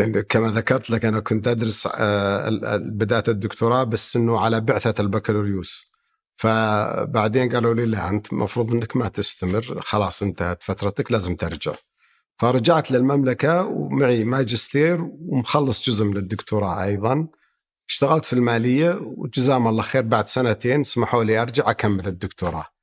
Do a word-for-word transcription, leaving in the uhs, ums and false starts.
لأن كما ذكرت لك أنا كنت أدرس بداية الدكتوراه بس إنه على بعثة البكالوريوس، فبعدين قالوا لي لا أنت مفروض إنك ما تستمر، خلاص انتهت فترتك لازم ترجع. فرجعت للمملكة ومعي ماجستير ومخلص جزء من الدكتوراه أيضا. اشتغلت في المالية وجزاهم الله خير بعد سنتين سمحوا لي أرجع أكمل الدكتوراه.